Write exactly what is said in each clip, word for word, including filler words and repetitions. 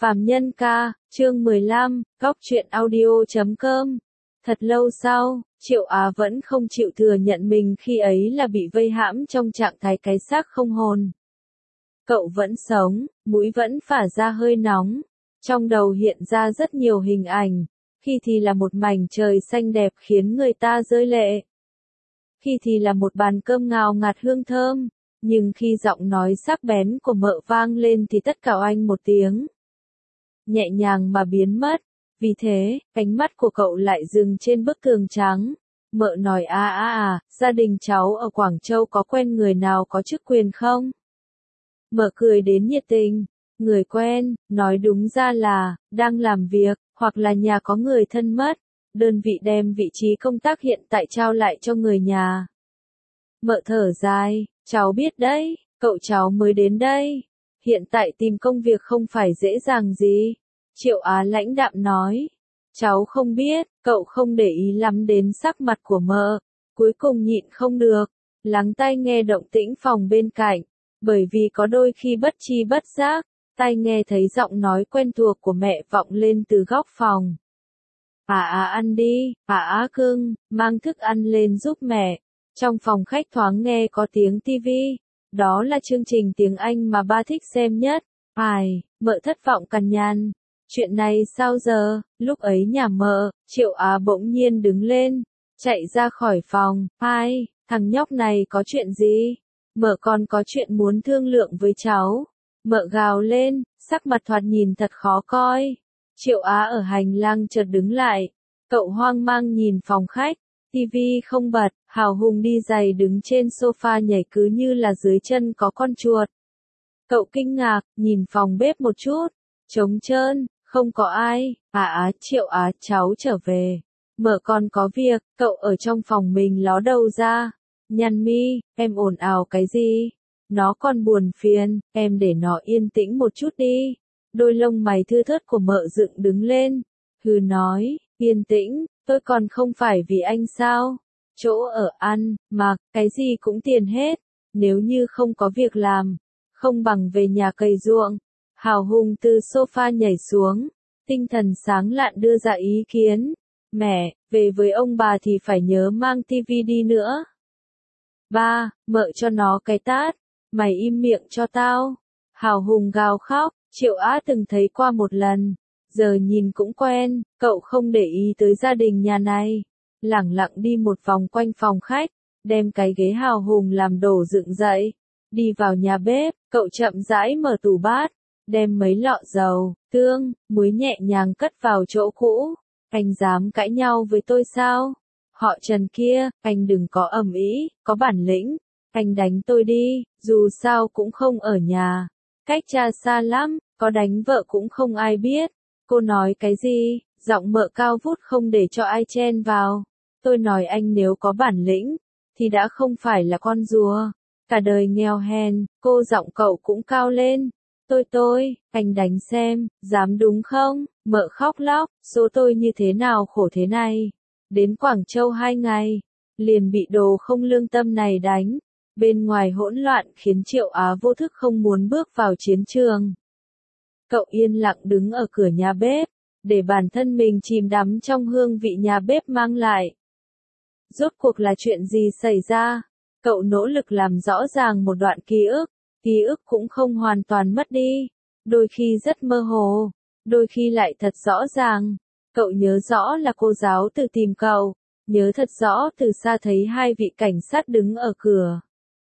Phàm Nhân Ca, chương mười lăm, góc truyện audio chấm com. Thật lâu sau, Triệu Á vẫn không chịu thừa nhận mình khi ấy là bị vây hãm trong trạng thái cái xác không hồn. Cậu vẫn sống, mũi vẫn phả ra hơi nóng. Trong đầu hiện ra rất nhiều hình ảnh, khi thì là một mảnh trời xanh đẹp khiến người ta rơi lệ. Khi thì là một bàn cơm ngào ngạt hương thơm, nhưng khi giọng nói sắc bén của mợ vang lên thì tất cả oanh một tiếng. Nhẹ nhàng mà biến mất, vì thế, ánh mắt của cậu lại dừng trên bức tường trắng. Mợ nói à à à, gia đình cháu ở Quảng Châu có quen người nào có chức quyền không? Mợ cười đến nhiệt tình, người quen, nói đúng ra là, đang làm việc, hoặc là nhà có người thân mất, đơn vị đem vị trí công tác hiện tại trao lại cho người nhà. Mợ thở dài, cháu biết đấy, cậu cháu mới đến đây. Hiện tại tìm công việc không phải dễ dàng gì. Triệu Á lãnh đạm nói. Cháu không biết, cậu không để ý lắm đến sắc mặt của mợ. Cuối cùng nhịn không được, lắng tai nghe động tĩnh phòng bên cạnh. Bởi vì có đôi khi bất chi bất giác, tai nghe thấy giọng nói quen thuộc của mẹ vọng lên từ góc phòng. À à ăn đi, à à cưng, mang thức ăn lên giúp mẹ. Trong phòng khách thoáng nghe có tiếng tivi. Đó là chương trình tiếng Anh mà ba thích xem nhất. Ai, mợ thất vọng cằn nhằn. Chuyện này sao giờ? Lúc ấy nhà mợ, Triệu Á bỗng nhiên đứng lên, chạy ra khỏi phòng. Ai, thằng nhóc này có chuyện gì? Mợ còn có chuyện muốn thương lượng với cháu. Mợ gào lên, sắc mặt thoạt nhìn thật khó coi. Triệu Á ở hành lang chợt đứng lại. Cậu hoang mang nhìn phòng khách. Tivi không bật, Hào Hùng đi giày đứng trên sofa nhảy cứ như là dưới chân có con chuột. Cậu kinh ngạc, nhìn phòng bếp một chút, trống trơn, không có ai. À á, Triệu Á, cháu trở về. Mợ còn có việc, cậu ở trong phòng mình ló đầu ra. Nhăn mi, em ồn ào cái gì? Nó còn buồn phiền, em để nó yên tĩnh một chút đi. Đôi lông mày thưa thớt của mợ dựng đứng lên. Hừ nói, yên tĩnh, tôi còn không phải vì anh sao? Chỗ ở ăn, mặc, cái gì cũng tiền hết. Nếu như không có việc làm, không bằng về nhà cày ruộng. Hào Hùng từ sofa nhảy xuống, tinh thần sáng lạn đưa ra ý kiến. Mẹ, về với ông bà thì phải nhớ mang tivi đi nữa. Ba, mợ cho nó cái tát. Mày im miệng cho tao. Hào Hùng gào khóc, Triệu Á từng thấy qua một lần. Giờ nhìn cũng quen, cậu không để ý tới gia đình nhà này. Lẳng lặng đi một vòng quanh phòng khách, đem cái ghế Hào Hùng làm đổ dựng dậy. Đi vào nhà bếp, cậu chậm rãi mở tủ bát, đem mấy lọ dầu, tương, muối nhẹ nhàng cất vào chỗ cũ. Anh dám cãi nhau với tôi sao? Họ Trần kia, anh đừng có ầm ĩ, có bản lĩnh. Anh đánh tôi đi, dù sao cũng không ở nhà. Cách cha xa lắm, có đánh vợ cũng không ai biết. Cô nói cái gì? Giọng mợ cao vút không để cho ai chen vào. Tôi nói anh nếu có bản lĩnh, thì đã không phải là con rùa. Cả đời nghèo hèn, cô giọng cậu cũng cao lên. Tôi tôi, anh đánh xem, dám đúng không? Mợ khóc lóc, số tôi như thế nào khổ thế này. Đến Quảng Châu hai ngày, liền bị đồ không lương tâm này đánh. Bên ngoài hỗn loạn khiến Triệu Á vô thức không muốn bước vào chiến trường. Cậu yên lặng đứng ở cửa nhà bếp, để bản thân mình chìm đắm trong hương vị nhà bếp mang lại. Rốt cuộc là chuyện gì xảy ra? Cậu nỗ lực làm rõ ràng một đoạn ký ức, ký ức cũng không hoàn toàn mất đi. Đôi khi rất mơ hồ, đôi khi lại thật rõ ràng. Cậu nhớ rõ là cô giáo từ tìm cậu, nhớ thật rõ từ xa thấy hai vị cảnh sát đứng ở cửa.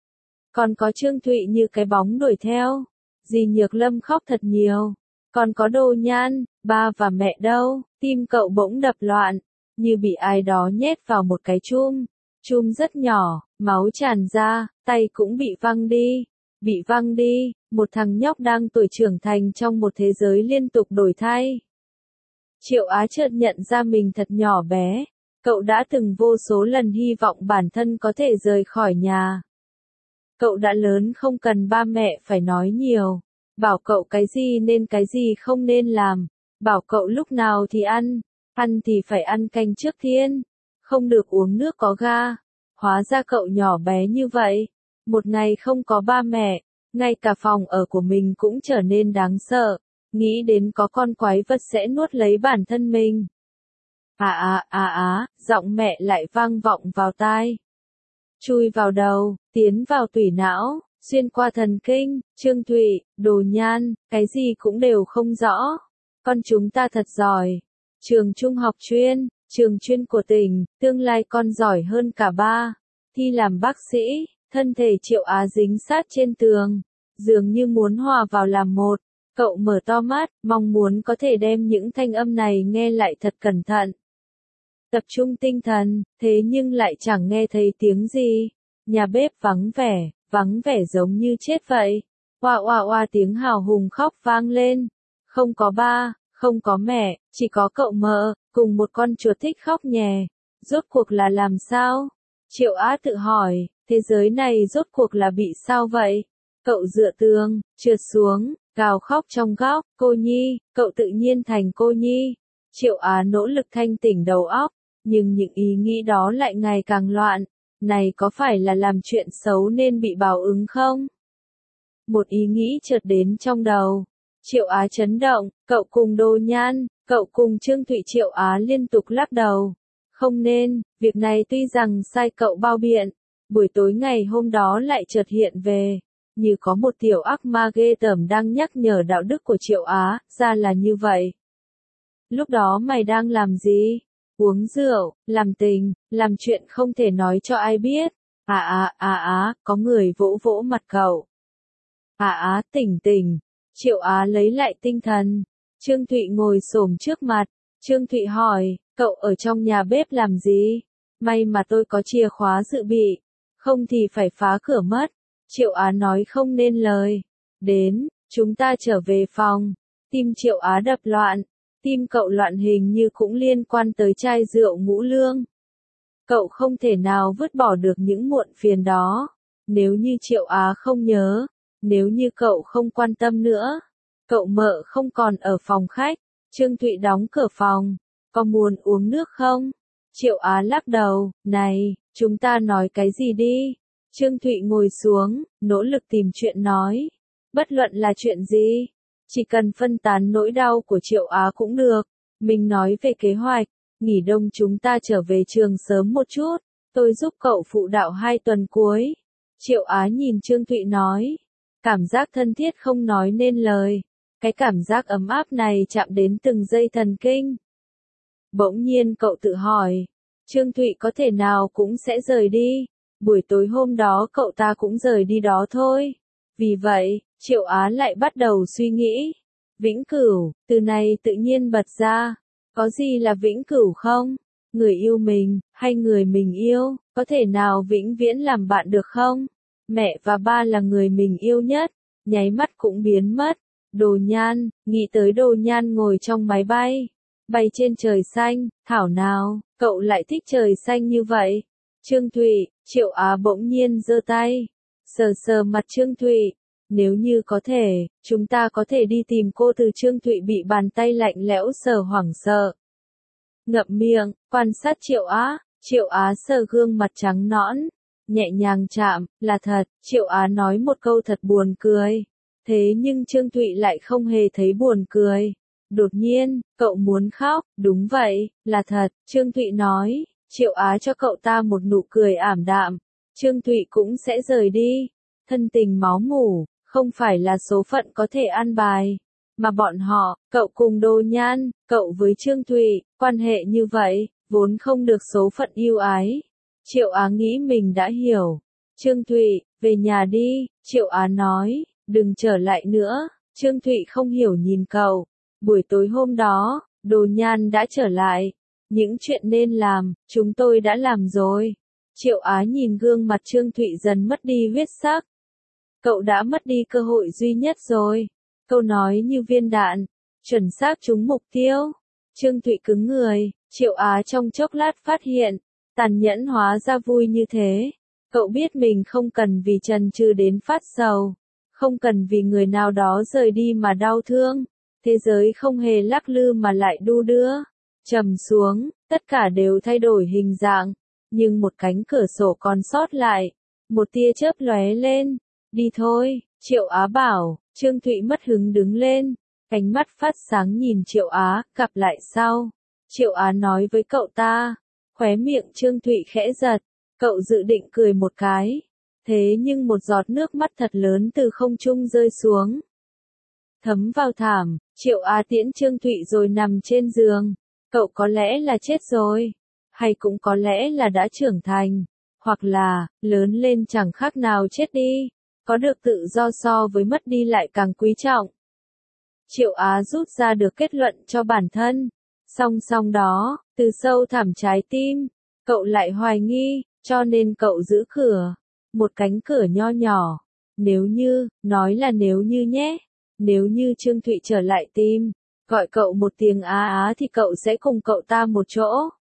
Còn có Trương Thụy như cái bóng đuổi theo. Dì Nhược Lâm khóc thật nhiều. Còn có Đồ Nhan, ba và mẹ đâu? Tim cậu bỗng đập loạn, như bị ai đó nhét vào một cái chum. Chum rất nhỏ, máu tràn ra, tay cũng bị văng đi. Bị văng đi, một thằng nhóc đang tuổi trưởng thành trong một thế giới liên tục đổi thay. Triệu Á chợt nhận ra mình thật nhỏ bé. Cậu đã từng vô số lần hy vọng bản thân có thể rời khỏi nhà. Cậu đã lớn không cần ba mẹ phải nói nhiều. Bảo cậu cái gì nên cái gì không nên làm. Bảo cậu lúc nào thì ăn. Ăn thì phải ăn canh trước thiên. Không được uống nước có ga. Hóa ra cậu nhỏ bé như vậy. Một ngày không có ba mẹ. Ngay cả phòng ở của mình cũng trở nên đáng sợ. nghĩ đến có con quái vật sẽ nuốt lấy bản thân mình. À à à á, giọng mẹ lại vang vọng vào tai. Chui vào đầu, tiến vào tủy não, xuyên qua thần kinh, Trương Thụy, đồ nhan, cái gì cũng đều không rõ. Con chúng ta thật giỏi. Trường trung học chuyên, trường chuyên của tỉnh, tương lai con giỏi hơn cả ba. Thi làm bác sĩ, thân thể Triệu Á dính sát trên tường, dường như muốn hòa vào làm một. Cậu mở to mắt, mong muốn có thể đem những thanh âm này nghe lại thật cẩn thận. Tập trung tinh thần, thế nhưng lại chẳng nghe thấy tiếng gì. Nhà bếp vắng vẻ, vắng vẻ giống như chết vậy. Oa oa oa tiếng hào hùng khóc vang lên. Không có ba, không có mẹ, chỉ có cậu mợ, cùng một con chuột thích khóc nhè. Rốt cuộc là làm sao? Triệu Á tự hỏi, thế giới này rốt cuộc là bị sao vậy? Cậu dựa tường, trượt xuống, gào khóc trong góc, cô Nhi, cậu tự nhiên thành cô Nhi. Triệu Á nỗ lực thanh tỉnh đầu óc, nhưng những ý nghĩ đó lại ngày càng loạn. Này có phải là làm chuyện xấu nên bị báo ứng không? Một ý nghĩ chợt đến trong đầu. Triệu Á chấn động, cậu cùng Đồ Nhan, cậu cùng Trương Thụy. Triệu Á liên tục lắc đầu. Không nên, việc này tuy rằng sai cậu bao biện, buổi tối ngày hôm đó lại chợt hiện về, như có một tiểu ác ma ghê tởm đang nhắc nhở đạo đức của Triệu Á, ra là như vậy. Lúc đó mày đang làm gì? Uống rượu, làm tình, làm chuyện không thể nói cho ai biết. À à à á, có người vỗ vỗ mặt cậu. À á, tỉnh tỉnh. Triệu Á lấy lại tinh thần. Trương Thụy ngồi xổm trước mặt. Trương Thụy hỏi, cậu ở trong nhà bếp làm gì? May mà tôi có chìa khóa dự bị, không thì phải phá cửa mất. Triệu Á nói không nên lời. Đến, chúng ta trở về phòng. Tim Triệu Á đập loạn. Tim cậu loạn hình như cũng liên quan tới chai rượu ngũ lương. Cậu không thể nào vứt bỏ được những muộn phiền đó. Nếu như Triệu Á không nhớ, nếu như cậu không quan tâm nữa, cậu mợ không còn ở phòng khách. Trương Thụy đóng cửa phòng. Có muốn uống nước không? Triệu Á lắc đầu, này, chúng ta nói cái gì đi? Trương Thụy ngồi xuống, nỗ lực tìm chuyện nói. Bất luận là chuyện gì, chỉ cần phân tán nỗi đau của Triệu Á cũng được. Mình nói về kế hoạch, nghỉ đông chúng ta trở về trường sớm một chút, tôi giúp cậu phụ đạo hai tuần cuối. Triệu Á nhìn Trương Thụy nói, cảm giác thân thiết không nói nên lời. Cái cảm giác ấm áp này chạm đến từng dây thần kinh. Bỗng nhiên cậu tự hỏi, Trương Thụy có thể nào cũng sẽ rời đi. Buổi tối hôm đó cậu ta cũng rời đi đó thôi. Vì vậy, Triệu Á lại bắt đầu suy nghĩ. Vĩnh cửu, từ này tự nhiên bật ra. Có gì là vĩnh cửu không? Người yêu mình, hay người mình yêu, có thể nào vĩnh viễn làm bạn được không? Mẹ và ba là người mình yêu nhất, nháy mắt cũng biến mất. Đồ Nhan, nghĩ tới Đồ Nhan ngồi trong máy bay, bay trên trời xanh, thảo nào, cậu lại thích trời xanh như vậy? Trương Thụy, Triệu Á bỗng nhiên giơ tay, sờ sờ mặt Trương Thụy. Nếu như có thể, chúng ta có thể đi tìm cô. Từ Trương Thụy bị bàn tay lạnh lẽo sờ hoảng sợ. Ngậm miệng, quan sát Triệu Á. Triệu Á sờ gương mặt trắng nõn, nhẹ nhàng chạm, là thật. Triệu Á nói một câu thật buồn cười. Thế nhưng Trương Thụy lại không hề thấy buồn cười. Đột nhiên, cậu muốn khóc. Đúng vậy, là thật. Trương Thụy nói. Triệu Á cho cậu ta một nụ cười ảm đạm. Trương Thụy cũng sẽ rời đi. Thân tình máu mủ, không phải là số phận có thể an bài. Mà bọn họ, cậu cùng Đồ Nhan, cậu với Trương Thụy, quan hệ như vậy, vốn không được số phận yêu ái. Triệu Á nghĩ mình đã hiểu. Trương Thụy, về nhà đi. Triệu Á nói, đừng trở lại nữa. Trương Thụy không hiểu nhìn cậu. Buổi tối hôm đó, Đồ Nhan đã trở lại. Những chuyện nên làm, chúng tôi đã làm rồi. Triệu Á nhìn gương mặt Trương Thụy dần mất đi huyết sắc. Cậu đã mất đi cơ hội duy nhất rồi. Câu nói như viên đạn, chuẩn xác trúng mục tiêu. Trương Thụy cứng người. Triệu Á trong chốc lát phát hiện, tàn nhẫn hóa ra vui như thế. Cậu biết mình không cần vì chần chừ đến phát sầu, không cần vì người nào đó rời đi mà đau thương. Thế giới không hề lắc lư mà lại đu đưa, trầm xuống, tất cả đều thay đổi hình dạng, nhưng một cánh cửa sổ còn sót lại, một tia chớp lóe lên. Đi thôi, Triệu Á bảo. Trương Thụy mất hứng đứng lên. Cánh mắt phát sáng nhìn Triệu Á, gặp lại sau. Triệu Á nói với cậu ta. Khóe miệng Trương Thụy khẽ giật. Cậu dự định cười một cái. Thế nhưng một giọt nước mắt thật lớn từ không trung rơi xuống. Thấm vào thảm, Triệu Á tiễn Trương Thụy rồi nằm trên giường. Cậu có lẽ là chết rồi. Hay cũng có lẽ là đã trưởng thành. Hoặc là, lớn lên chẳng khác nào chết đi. Có được tự do so với mất đi lại càng quý trọng. Triệu Á rút ra được kết luận cho bản thân. Song song đó, từ sâu thẳm trái tim, cậu lại hoài nghi, cho nên cậu giữ cửa. Một cánh cửa nho nhỏ. Nếu như, nói là nếu như nhé. Nếu như Trương Thụy trở lại tìm, gọi cậu một tiếng á á thì cậu sẽ cùng cậu ta một chỗ.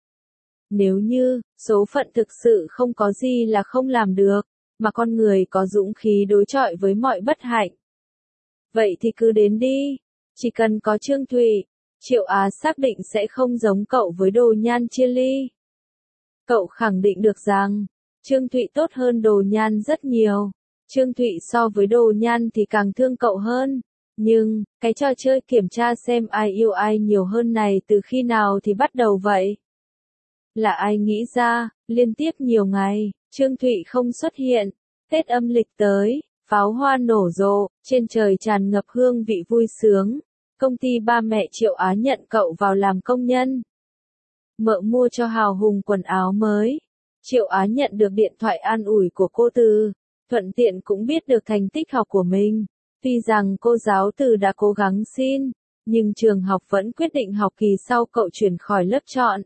Nếu như, số phận thực sự không có gì là không làm được, mà con người có dũng khí đối chọi với mọi bất hạnh. Vậy thì cứ đến đi. Chỉ cần có Trương Thụy, Triệu Á xác định sẽ không giống cậu với Đồ Nhan chia ly. Cậu khẳng định được rằng, Trương Thụy tốt hơn Đồ Nhan rất nhiều. Trương Thụy so với Đồ Nhan thì càng thương cậu hơn. Nhưng, cái trò chơi kiểm tra xem ai yêu ai nhiều hơn này từ khi nào thì bắt đầu vậy? Là ai nghĩ ra, liên tiếp nhiều ngày, Trương Thụy không xuất hiện. Tết âm lịch tới, pháo hoa nổ rộ, trên trời tràn ngập hương vị vui sướng. Công ty ba mẹ Triệu Á nhận cậu vào làm công nhân. Mợ mua cho hào hùng quần áo mới. Triệu Á nhận được điện thoại an ủi của cô Từ. Thuận tiện cũng biết được thành tích học của mình. Tuy rằng cô giáo Từ đã cố gắng xin, nhưng trường học vẫn quyết định học kỳ sau cậu chuyển khỏi lớp chọn.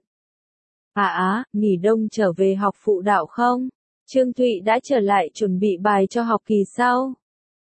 À á, nghỉ đông trở về học phụ đạo không? Trương Thụy đã trở lại chuẩn bị bài cho học kỳ sau.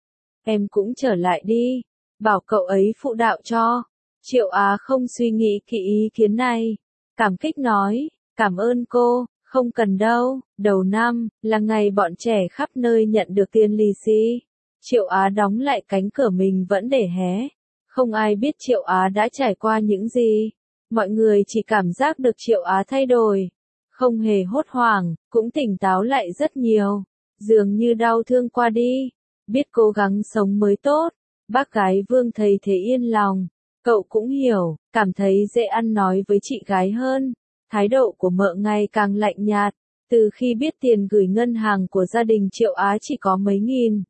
Em cũng trở lại đi. Bảo cậu ấy phụ đạo cho. Triệu Á không suy nghĩ kỹ ý kiến này. Cảm kích nói, cảm ơn cô, không cần đâu. Đầu năm, là ngày bọn trẻ khắp nơi nhận được tiền lì xì. Triệu Á đóng lại cánh cửa mình vẫn để hé. Không ai biết Triệu Á đã trải qua những gì. Mọi người chỉ cảm giác được Triệu Á thay đổi. Không hề hốt hoảng, cũng tỉnh táo lại rất nhiều. Dường như đau thương qua đi. Biết cố gắng sống mới tốt. Bác gái Vương thấy thế yên lòng. Cậu cũng hiểu, cảm thấy dễ ăn nói với chị gái hơn. Thái độ của mợ ngày càng lạnh nhạt. Từ khi biết tiền gửi ngân hàng của gia đình Triệu Á chỉ có mấy nghìn.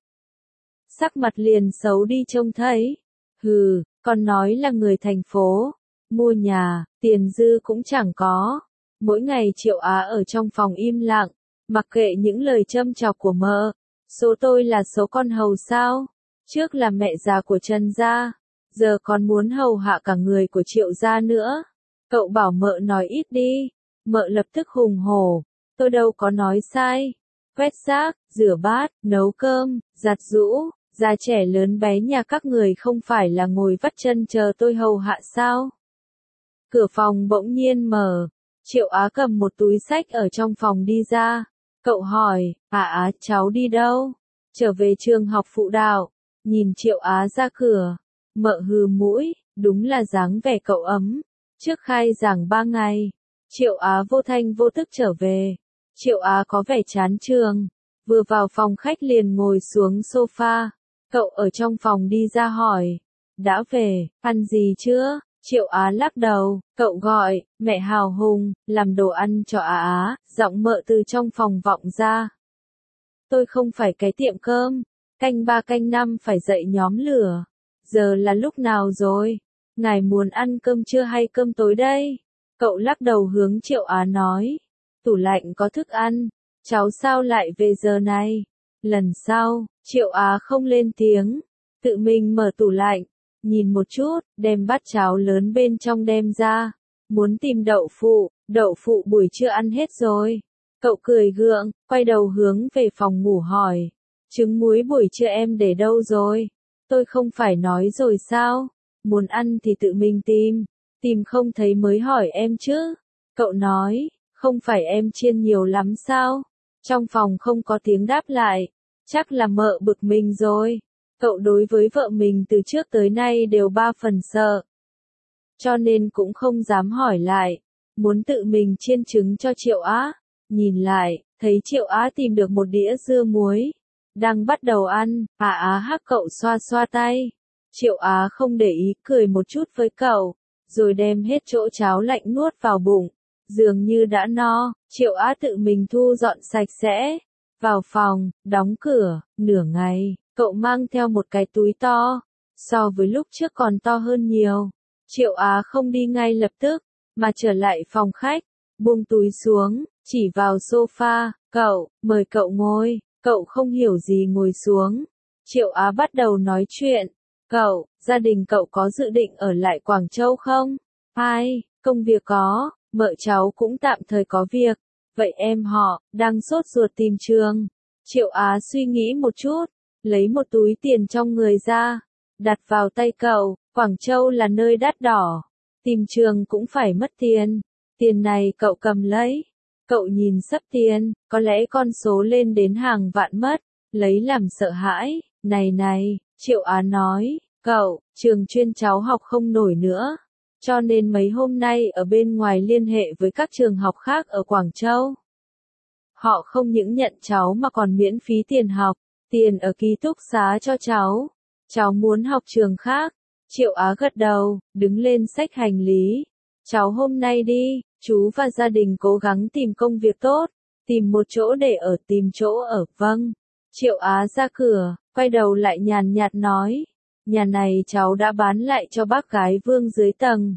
Sắc mặt liền xấu đi trông thấy. Hừ, còn nói là người thành phố. Mua nhà, tiền dư cũng chẳng có. Mỗi ngày Triệu Á ở trong phòng im lặng. Mặc kệ những lời châm chọc của mợ. Số tôi là số con hầu sao? Trước là mẹ già của Trần gia. Giờ còn muốn hầu hạ cả người của Triệu gia nữa. Cậu bảo mợ nói ít đi. Mợ lập tức hùng hổ. Tôi đâu có nói sai. Quét rác, rửa bát, nấu cơm, giặt giũ. Già trẻ lớn bé nhà các người không phải là ngồi vắt chân chờ tôi hầu hạ sao? Cửa phòng bỗng nhiên mở. Triệu Á cầm một túi xách ở trong phòng đi ra. Cậu hỏi, à á, cháu đi đâu? Trở về trường học phụ đạo. Nhìn Triệu Á ra cửa. Mợ hừ mũi, đúng là dáng vẻ cậu ấm. Trước khai giảng ba ngày. Triệu Á vô thanh vô tức trở về. Triệu Á có vẻ chán trường. Vừa vào phòng khách liền ngồi xuống sofa. Cậu ở trong phòng đi ra hỏi. Đã về, ăn gì chưa? Triệu Á lắc đầu, cậu gọi, mẹ Hào Hùng, làm đồ ăn cho Á Á, giọng mợ từ trong phòng vọng ra. Tôi không phải cái tiệm cơm, canh ba canh năm phải dậy nhóm lửa. Giờ là lúc nào rồi? Ngài muốn ăn cơm trưa hay cơm tối đây? Cậu lắc đầu hướng Triệu Á nói. Tủ lạnh có thức ăn, cháu sao lại về giờ này? Lần sau, Triệu Á không lên tiếng, tự mình mở tủ lạnh, nhìn một chút, đem bát cháo lớn bên trong đem ra. Muốn tìm đậu phụ, đậu phụ buổi trưa ăn hết rồi. Cậu cười gượng, quay đầu hướng về phòng ngủ hỏi. Trứng muối buổi trưa em để đâu rồi? Tôi không phải nói rồi sao? Muốn ăn thì tự mình tìm. Tìm không thấy mới hỏi em chứ. Cậu nói, không phải em chiên nhiều lắm sao? Trong phòng không có tiếng đáp lại. Chắc là mợ bực mình rồi. Cậu đối với vợ mình từ trước tới nay đều ba phần sợ. Cho nên cũng không dám hỏi lại. Muốn tự mình chiên trứng cho Triệu Á. Nhìn lại, thấy Triệu Á tìm được một đĩa dưa muối. Đang bắt đầu ăn, Á Á hắc cậu xoa xoa tay. Triệu Á không để ý, cười một chút với cậu, rồi đem hết chỗ cháo lạnh nuốt vào bụng. Dường như đã no, Triệu Á tự mình thu dọn sạch sẽ. Vào phòng, đóng cửa, nửa ngày, cậu mang theo một cái túi to. So với lúc trước còn to hơn nhiều. Triệu Á không đi ngay lập tức, mà trở lại phòng khách, buông túi xuống, chỉ vào sofa, cậu, mời cậu ngồi. Cậu không hiểu gì ngồi xuống. Triệu Á bắt đầu nói chuyện. Cậu, gia đình cậu có dự định ở lại Quảng Châu không? Hai, công việc có, mợ cháu cũng tạm thời có việc. Vậy em họ, đang sốt ruột tìm trường. Triệu Á suy nghĩ một chút, lấy một túi tiền trong người ra, đặt vào tay cậu. Quảng Châu là nơi đắt đỏ, tìm trường cũng phải mất tiền. Tiền này cậu cầm lấy. Cậu nhìn sắp tiền, có lẽ con số lên đến hàng vạn mất, lấy làm sợ hãi. Này này, Triệu Á nói, cậu, trường chuyên cháu học không nổi nữa. Cho nên mấy hôm nay ở bên ngoài liên hệ với các trường học khác ở Quảng Châu. Họ không những nhận cháu mà còn miễn phí tiền học, tiền ở ký túc xá cho cháu. Cháu muốn học trường khác. Triệu Á gật đầu, đứng lên xách hành lý. Cháu hôm nay đi, chú và gia đình cố gắng tìm công việc tốt, tìm một chỗ để ở, tìm chỗ ở, vâng. Triệu Á ra cửa, quay đầu lại nhàn nhạt nói, nhà này cháu đã bán lại cho bác gái Vương dưới tầng.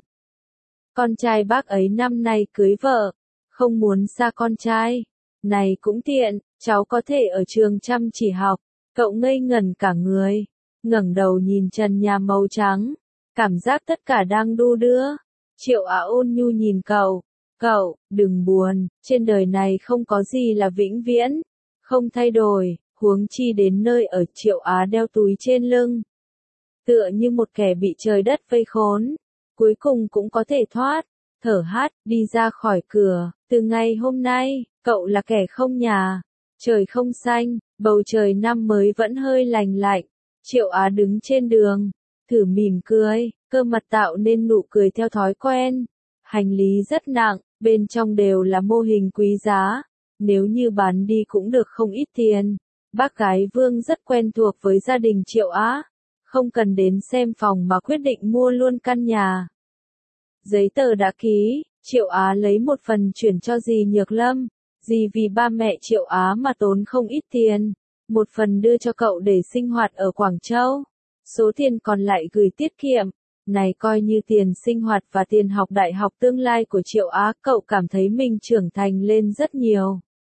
Con trai bác ấy năm nay cưới vợ, không muốn xa con trai. Này cũng tiện, cháu có thể ở trường chăm chỉ học. Cậu ngây ngẩn cả người, ngẩng đầu nhìn trần nhà màu trắng, cảm giác tất cả đang đu đưa. Triệu Á ôn nhu nhìn cậu, cậu, đừng buồn, trên đời này không có gì là vĩnh viễn, không thay đổi, huống chi đến nơi ở. Triệu Á đeo túi trên lưng, tựa như một kẻ bị trời đất vây khốn, cuối cùng cũng có thể thoát, thở hắt, đi ra khỏi cửa. Từ ngày hôm nay, cậu là kẻ không nhà, trời không xanh, bầu trời năm mới vẫn hơi lành lạnh. Triệu Á đứng trên đường, thử mỉm cười, cơ mặt tạo nên nụ cười theo thói quen. Hành lý rất nặng, bên trong đều là mô hình quý giá, nếu như bán đi cũng được không ít tiền. Bác gái Vương rất quen thuộc với gia đình Triệu Á, không cần đến xem phòng mà quyết định mua luôn căn nhà. Giấy tờ đã ký, Triệu Á lấy một phần chuyển cho dì Nhược Lâm, dì vì ba mẹ Triệu Á mà tốn không ít tiền, một phần đưa cho cậu để sinh hoạt ở Quảng Châu, số tiền còn lại gửi tiết kiệm. Này coi như tiền sinh hoạt và tiền học đại học tương lai của Triệu Á. Cậu cảm thấy mình trưởng thành lên rất nhiều.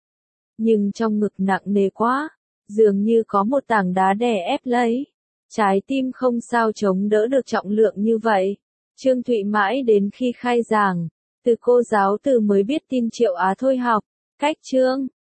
Nhưng trong ngực nặng nề quá, dường như có một tảng đá đè ép lấy. Trái tim không sao chống đỡ được trọng lượng như vậy. Trương Thụy mãi đến khi khai giảng, từ cô giáo từ mới biết tin Triệu Á thôi học. Cách chương